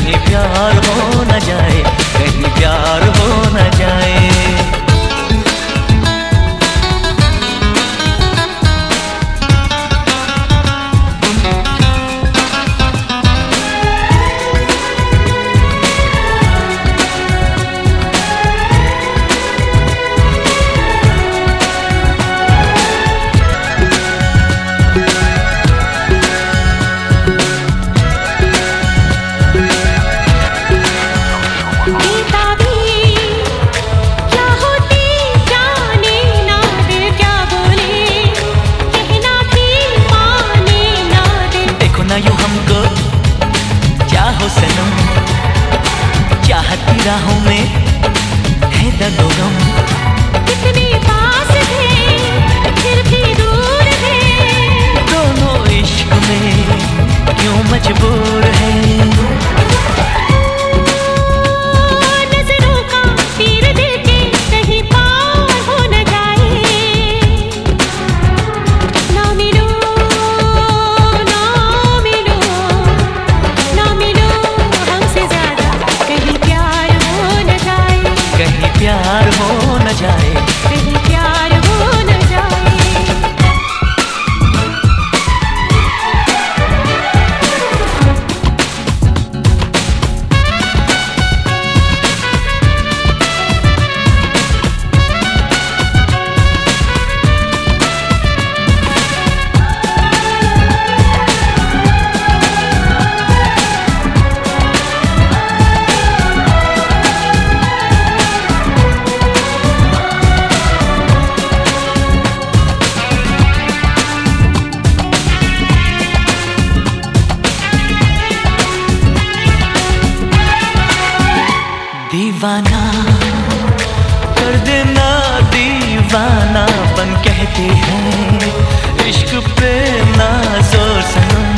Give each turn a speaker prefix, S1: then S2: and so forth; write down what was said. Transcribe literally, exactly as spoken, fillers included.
S1: कहीं प्यार हो न जाए, कहीं प्यार हो न जाए। सनम चाहती राहों में है दर्दो गम,
S2: कितने पास थे फिर भी दूर है,
S1: दोनों इश्क में क्यों मजबूर है।
S2: नजरों का तीर दिल के कहीं पार हो न जाए, ना मिलो ना मिलो ना मिलो हमसे ज्यादा, कहीं प्यार हो न जाए,
S1: कहीं प्यार हो न जाए,
S2: कहीं प्यार हो न जाए।
S1: दीवाना कर देना दीवाना बन कहते हैं, इश्क पे ना जोर सनम।